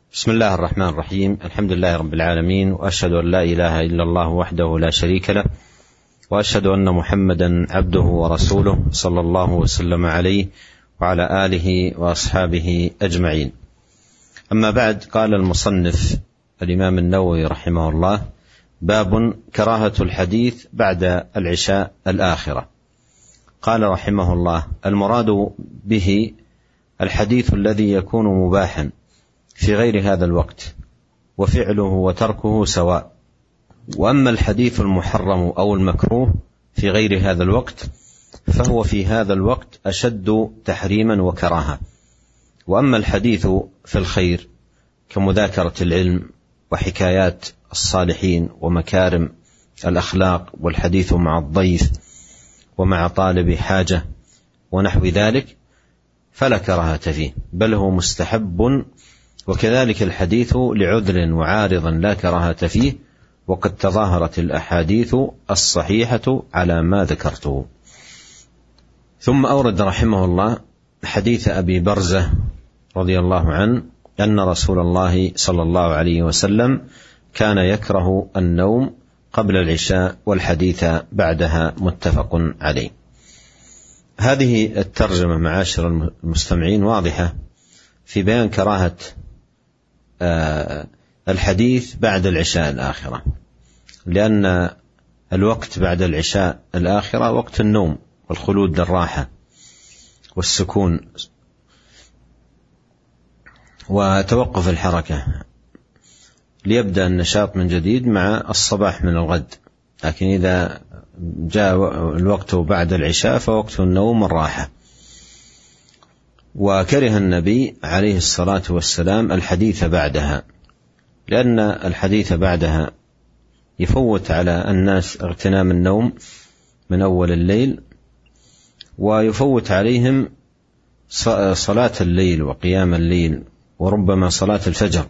بسم الله الرحمن الرحيم. الحمد لله رب العالمين، وأشهد أن لا إله إلا الله وحده لا شريك له، وأشهد أن محمدا عبده ورسوله صلى الله وسلم عليه وعلى آله وأصحابه أجمعين. أما بعد، قال المصنف الإمام النووي رحمه الله: باب كراهة الحديث بعد العشاء الآخرة. قال رحمه الله: المراد به الحديث الذي يكون مباحا في غير هذا الوقت، وفعله وتركه سواء. وأما الحديث المحرم أو المكروه في غير هذا الوقت فهو في هذا الوقت أشد تحريما وكراهة. وأما الحديث في الخير كمذاكرة العلم وحكايات الصالحين ومكارم الأخلاق والحديث مع الضيف ومع طالب حاجة ونحو ذلك فلا كراهة فيه، بل هو مستحب. وكذلك الحديث لعذر وعارض لا كراهة فيه، وقد تظاهرت الأحاديث الصحيحة على ما ذكرته. ثم أورد رحمه الله حديث أبي برزة رضي الله عنه أن رسول الله صلى الله عليه وسلم كان يكره النوم قبل العشاء والحديث بعدها، متفق عليه. هذه الترجمة معاشر المستمعين واضحة في بيان كراهة الحديث بعد العشاء الآخرة، لأن الوقت بعد العشاء الآخرة وقت النوم والخلود للراحة والسكون وتوقف الحركة ليبدأ النشاط من جديد مع الصباح من الغد. لكن إذا جاء الوقت بعد العشاء فوقت النوم والراحة. وكره النبي عليه الصلاة والسلام الحديث بعدها، لأن الحديث بعدها يفوت على الناس اغتنام النوم من أول الليل، ويفوت عليهم صلاة الليل وقيام الليل وربما صلاة الفجر.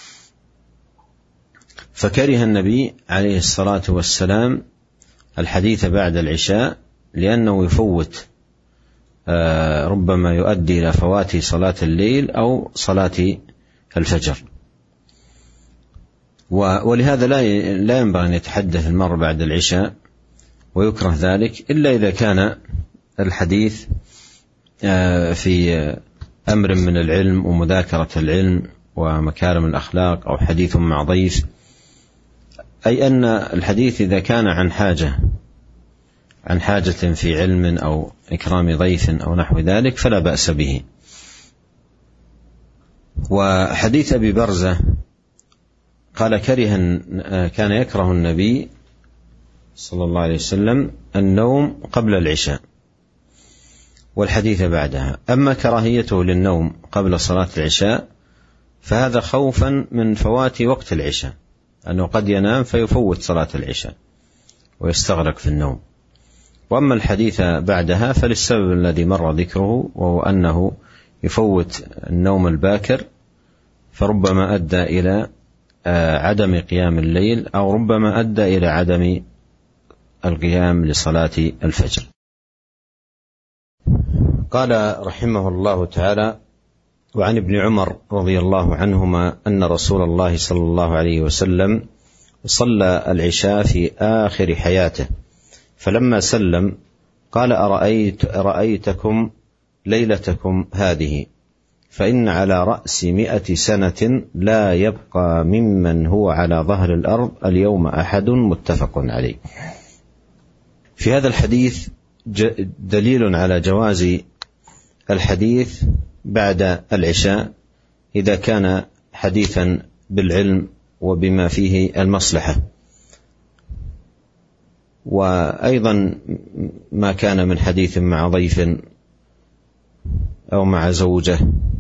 فكره النبي عليه الصلاة والسلام الحديث بعد العشاء، لأنه يفوت ربما يؤدي إلى فوات صلاة الليل أو صلاة الفجر. ولهذا لا ينبغي أن يتحدث المرء بعد العشاء، ويكره ذلك إلا إذا كان الحديث في أمر من العلم ومذاكرة العلم ومكارم الأخلاق، أو حديث مع ضيف، أي أن الحديث إذا كان عن حاجة في علم أو إكرام ضيف أو نحو ذلك فلا بأس به. وحديث أبي برزة قال كان يكره النبي صلى الله عليه وسلم النوم قبل العشاء والحديث بعدها. أما كراهيته للنوم قبل صلاة العشاء فهذا خوفا من فوات وقت العشاء، أنه قد ينام فيفوت صلاة العشاء ويستغرق في النوم. وأما الحديث بعدها فللسبب الذي مر ذكره، وهو أنه يفوت النوم الباكر، فربما أدى إلى عدم قيام الليل، أو ربما أدى إلى عدم القيام لصلاة الفجر. قال رحمه الله تعالى: وعن ابن عمر رضي الله عنهما أن رسول الله صلى الله عليه وسلم صلى العشاء في آخر حياته، فلما سلم قال: أرأيتكم ليلتكم هذه، فإن على رأس 100 سنة لا يبقى ممن هو على ظهر الأرض اليوم أحد، متفق عليه. في هذا الحديث دليل على جواز الحديث بعد العشاء إذا كان حديثا بالعلم وبما فيه المصلحة، وأيضا ما كان من حديث مع ضيف أو مع زوجة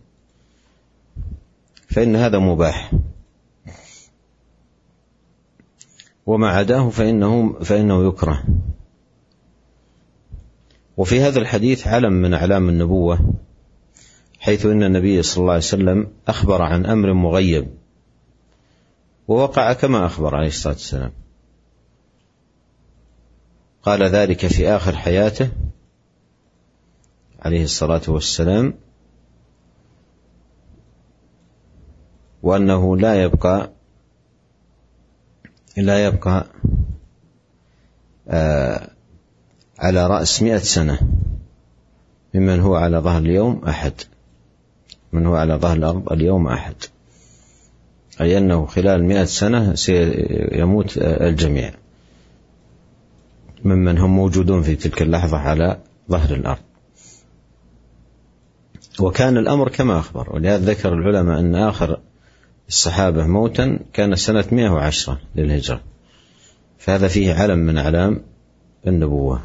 فإن هذا مباح، وما عداه فإنه يكره. وفي هذا الحديث علم من أعلام النبوة، حيث إن النبي صلى الله عليه وسلم أخبر عن أمر مغيب ووقع كما أخبر عليه الصلاة والسلام. قال ذلك في آخر حياته عليه الصلاة والسلام، وأنه لا يبقى على رأس 100 سنة ممن هو على ظهر اليوم أحد، من هو على ظهر الأرض اليوم أحد، أي أنه خلال 100 سنة سيموت الجميع ممن هم موجودون في تلك اللحظة على ظهر الأرض. وكان الأمر كما أخبر، ولهذا ذكر العلماء أن آخر الصحابة موتا كان سنة 110 للهجرة، فهذا فيه علم من أعلام النبوة.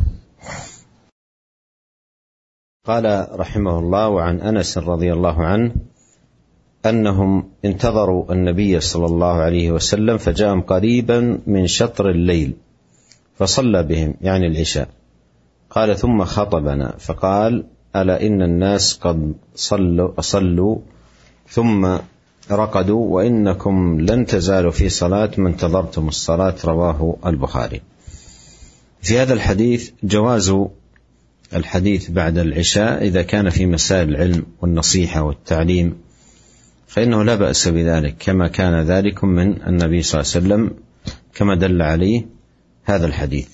قال رحمه الله: وعن أنس رضي الله عنه أنهم انتظروا النبي صلى الله عليه وسلم فجاءهم قريبا من شطر الليل فصلى بهم، يعني العشاء. قال: ثم خطبنا فقال: ألا إن الناس قد صلوا ثم رقدوا، وإنكم لن تزالوا في صلاة ما انتظرتم الصلاة. رواه البخاري. في هذا الحديث جواز الحديث بعد العشاء إذا كان في مسائل العلم والنصيحة والتعليم، فإنه لا بأس بذلك، كما كان ذلك من النبي صلى الله عليه وسلم كما دل عليه هذا الحديث.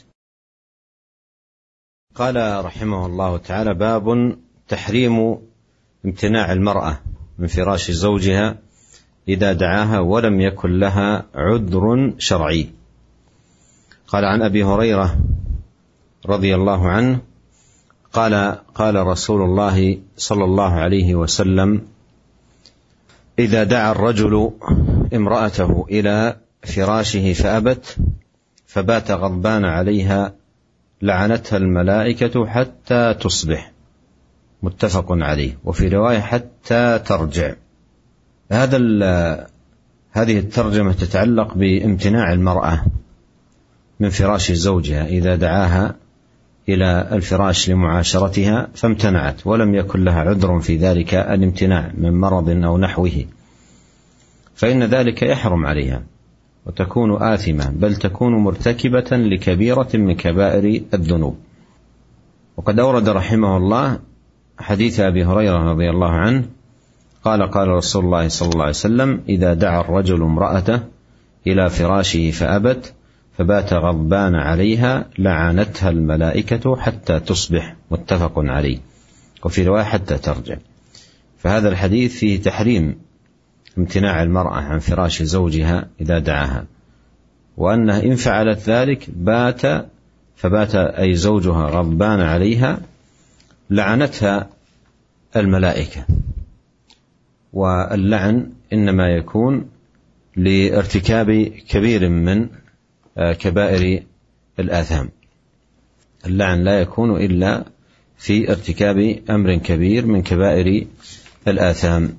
قال رحمه الله تعالى: باب تحريم امتناع المرأة من فراش زوجها إذا دعاها ولم يكن لها عذر شرعي. قال: عن أبي هريرة رضي الله عنه قال رسول الله صلى الله عليه وسلم: إذا دعا الرجل امرأته إلى فراشه فأبت فبات غضبان عليها لعنتها الملائكة حتى تصبح. متفق عليه. وفي رواية حتى ترجع. هذه الترجمة تتعلق بامتناع المرأة من فراش زوجها إذا دعاها إلى الفراش لمعاشرتها فامتنعت ولم يكن لها عذر في ذلك الامتناع من مرض أو نحوه، فإن ذلك يحرم عليها وتكون آثمة، بل تكون مرتكبة لكبيرة من كبائر الذنوب. وقد أورد رحمه الله حديث أبي هريرة رضي الله عنه قال: قال رسول الله صلى الله عليه وسلم: إذا دعا الرجل امرأته إلى فراشه فأبت فبات غضبان عليها لعنتها الملائكة حتى تصبح. متفق عليه. وفي رواية حتى ترجع. فهذا الحديث فيه تحريم امتناع المرأة عن فراش زوجها إذا دعاها، وأنها إن فعلت ذلك فبات أي زوجها غضبان عليها لعنتها الملائكة. واللعن إنما يكون لارتكاب كبير من كبائر الآثام. اللعن لا يكون إلا في ارتكاب أمر كبير من كبائر الآثام.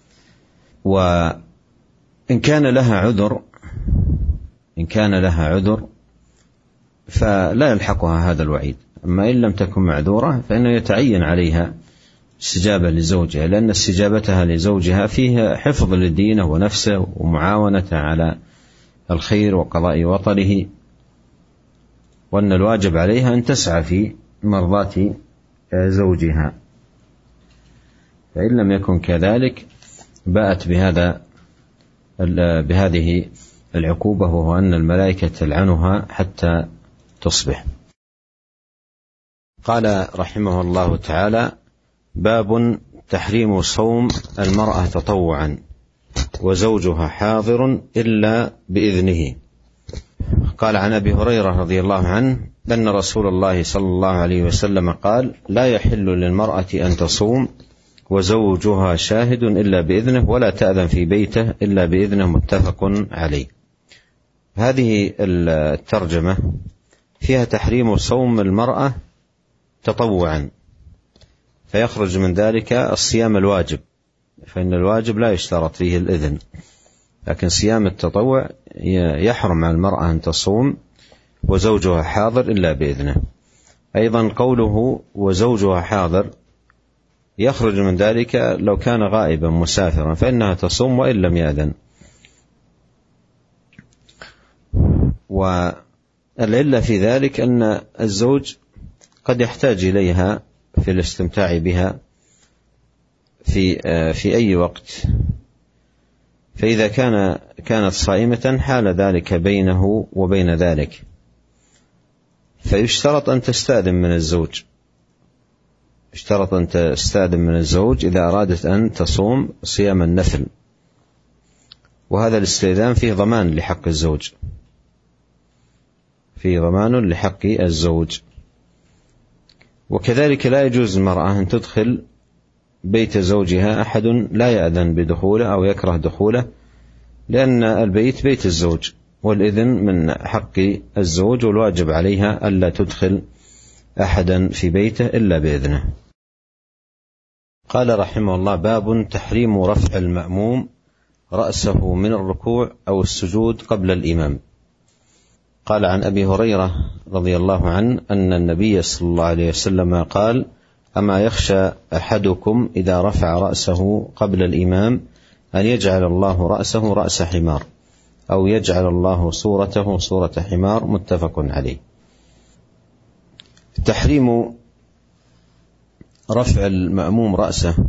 وإن كان لها عذر فلا يلحقها هذا الوعيد، أما إن لم تكن معذورة فإنه يتعين عليها استجابة لزوجها، لأن استجابتها لزوجها فيها حفظ لدينه ونفسه ومعاونة على الخير وقضاء وطره، وأن الواجب عليها أن تسعى في مرضاة زوجها. فإن لم يكن كذلك باءت بهذه العقوبة، وهو أن الملائكة تلعنها حتى تصبح. قال رحمه الله تعالى: باب تحريم صوم المرأة تطوعا وزوجها حاضر إلا بإذنه. قال: عن أبي هريرة رضي الله عنه أن رسول الله صلى الله عليه وسلم قال: لا يحل للمرأة أن تصوم وزوجها شاهد إلا بإذنه، ولا تأذن في بيته إلا بإذنه. متفق عليه. هذه الترجمة فيها تحريم صوم المرأة تطوعا، فيخرج من ذلك الصيام الواجب، فإن الواجب لا يشترط فيه الإذن، لكن صيام التطوع يحرم على المرأة أن تصوم وزوجها حاضر إلا بإذنه. أيضا قوله وزوجها حاضر يخرج من ذلك لو كان غائبا مسافرا فإنها تصوم وإن لم يأذن. والعلة في ذلك أن الزوج قد يحتاج إليها في الاستمتاع بها في أي وقت فإذا كانت صائمة حال ذلك بينه وبين ذلك، فيشترط أن تستأذن من الزوج، اشترط أن تستأذن من الزوج إذا أرادت أن تصوم صيام النفل، وهذا الاستئذان فيه ضمان لحق الزوج، فيه ضمان لحق الزوج. وكذلك لا يجوز المرأة أن تدخل بيت زوجها أحد لا يأذن بدخوله أو يكره دخوله، لأن البيت بيت الزوج، والإذن من حق الزوج، والواجب عليها ألا تدخل أحدا في بيته إلا بإذنه. قال رحمه الله: باب تحريم رفع المأموم رأسه من الركوع أو السجود قبل الإمام. قال عن أبي هريرة رضي الله عنه أن النبي صلى الله عليه وسلم قال: أما يخشى أحدكم إذا رفع رأسه قبل الإمام أن يجعل الله رأسه رأس حمار، أو يجعل الله صورته صورة حمار، متفق عليه. تحريم رفع المأموم رأسه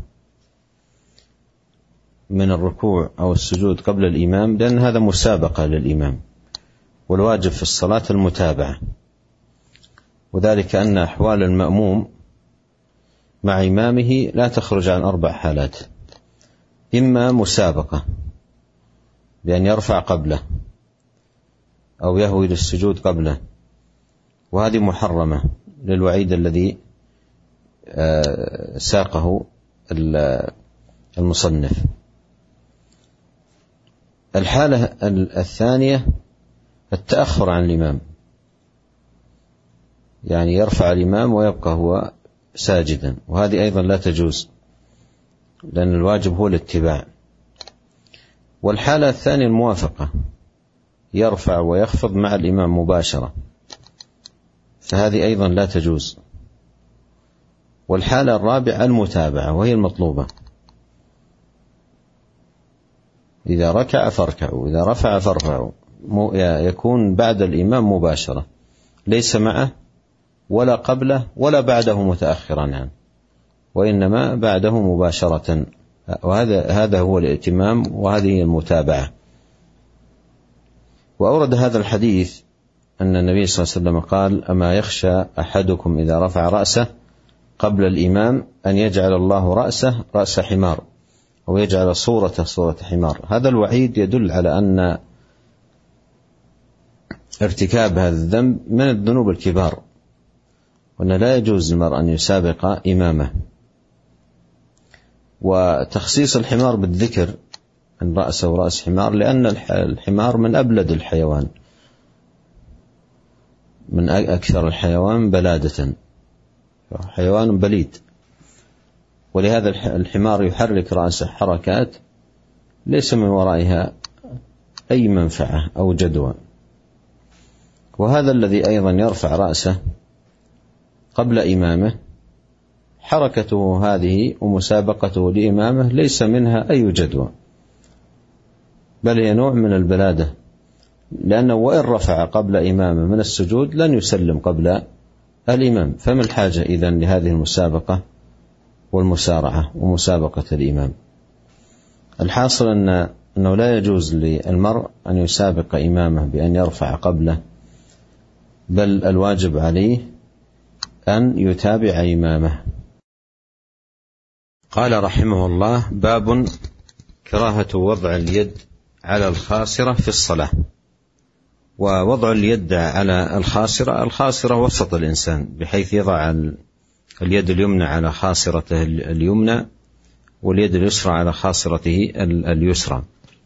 من الركوع أو السجود قبل الإمام، لأن هذا مسابقة للإمام، والواجب في الصلاة المتابعة، وذلك أن أحوال المأموم مع إمامه لا تخرج عن 4 حالات: إما مسابقة بأن يرفع قبله أو يهوي للسجود قبله، وهذه محرمة للوعيد الذي ساقه المصنف. الحالة الثانية التأخر عن الإمام، يعني يرفع الإمام ويبقى هو ساجدا، وهذه أيضا لا تجوز، لأن الواجب هو الاتباع. والحالة الثانية الموافقة، يرفع ويخفض مع الإمام مباشرة، فهذه أيضا لا تجوز. والحالة الرابعة المتابعة، وهي المطلوبة: إذا ركع فاركعوا، إذا رفع فارفعوا، يكون بعد الإمام مباشرة، ليس معه ولا قبله ولا بعده متأخرا عنه، وإنما بعده مباشرة، وهذا هو الائتمام، وهذه هي المتابعة. وأورد هذا الحديث أن النبي صلى الله عليه وسلم قال: أما يخشى أحدكم إذا رفع رأسه قبل الإمام أن يجعل الله رأسه رأس حمار، أو يجعل صورته صورة حمار. هذا الوعيد يدل على أن ارتكاب هذا الذنب من الذنوب الكبار، وأن لا يجوز للمرء أن يسابق إمامه. وتخصيص الحمار بالذكر أن رأسه رأس حمار، لأن الحمار من أبلد الحيوان، من أكثر الحيوان بلادة، حيوان بليد، ولهذا الحمار يحرك رأسه حركات ليس من ورائها أي منفعة أو جدوى. وهذا الذي أيضا يرفع رأسه قبل إمامه، حركته هذه ومسابقته لإمامه ليس منها أي جدوى، بل هي نوع من البلادة، لأنه وإن رفع قبل إمامه من السجود لن يسلم قبل الإمام، فما الحاجة إذن لهذه المسابقة والمسارعة ومسابقة الإمام؟ الحاصل أنه لا يجوز للمرء أن يسابق إمامه بأن يرفع قبله، بل الواجب عليه أن يتابع إمامه. قال رحمه الله: باب كراهة وضع اليد على الخاصرة في الصلاة. ووضع اليد على الخاصرة وسط الإنسان، بحيث يضع اليد اليمنى على خاصرته اليمنى، واليد اليسرى على خاصرته اليسرى،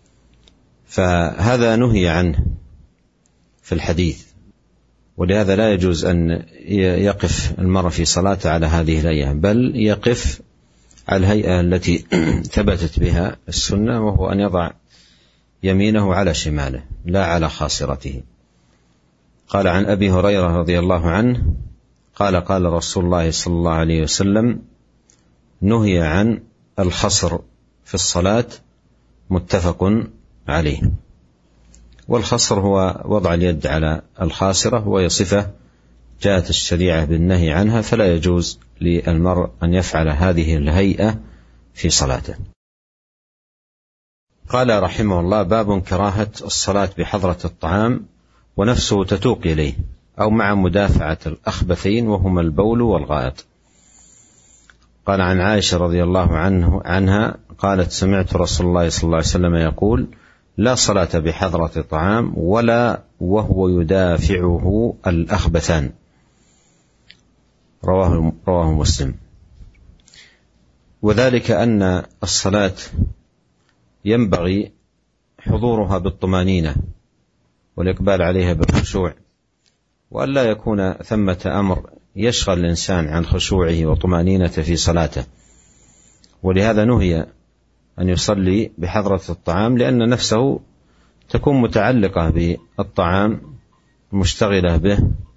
فهذا نهي عنه في الحديث، ولهذا لا يجوز أن يقف المرء في صلاته على هذه الهيئة، بل يقف على الهيئة التي ثبتت بها السنة، وهو أن يضع يمينه على شماله لا على خاصرته. قال عن أبي هريرة رضي الله عنه قال: قال رسول الله صلى الله عليه وسلم: نهي عن الخصر في الصلاة، متفق عليه. والخصر هو وضع اليد على الخاصرة، وهي صفة جاءت الشريعة بالنهي عنها، فلا يجوز للمرء أن يفعل هذه الهيئة في صلاته. قال رحمه الله: باب كراهة الصلاة بحضرة الطعام ونفسه تتوق إليه أو مع مدافعة الأخبثين وهما البول والغائط. قال عن عائشة رضي الله عنها قالت: سمعت رسول الله صلى الله عليه وسلم يقول: لا صلاة بحضرة طعام ولا وهو يدافعه الأخبثان. رواه مسلم. وذلك أن الصلاة ينبغي حضورها بالطمأنينة والإقبال عليها بالخشوع، وأن لا يكون ثمة أمر يشغل الإنسان عن خشوعه وطمأنينته في صلاته. ولهذا نهي أن يصلي بحضرة الطعام، لأن نفسه تكون متعلقة بالطعام مشتغلة به،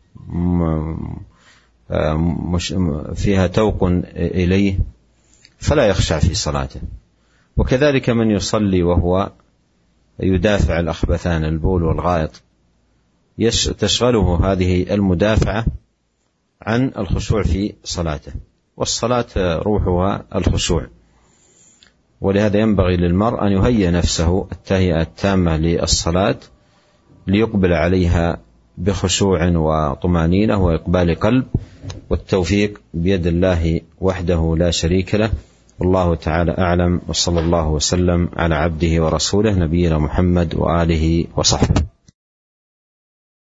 فيها توق إليه، فلا يخشع في صلاته. وكذلك من يصلي وهو يدافع الأخبثان البول والغائط تشغله هذه المدافعة عن الخشوع في صلاته، والصلاة روحها الخشوع. ولهذا ينبغي للمرء أن يهيئ نفسه التهيئة التامة للصلاة ليقبل عليها بخشوع وطمأنينة وإقبال قلب، والتوفيق بيد الله وحده لا شريك له. والله تعالى أعلم، وصلى الله وسلم على عبده ورسوله نبينا محمد وآله وصحبه.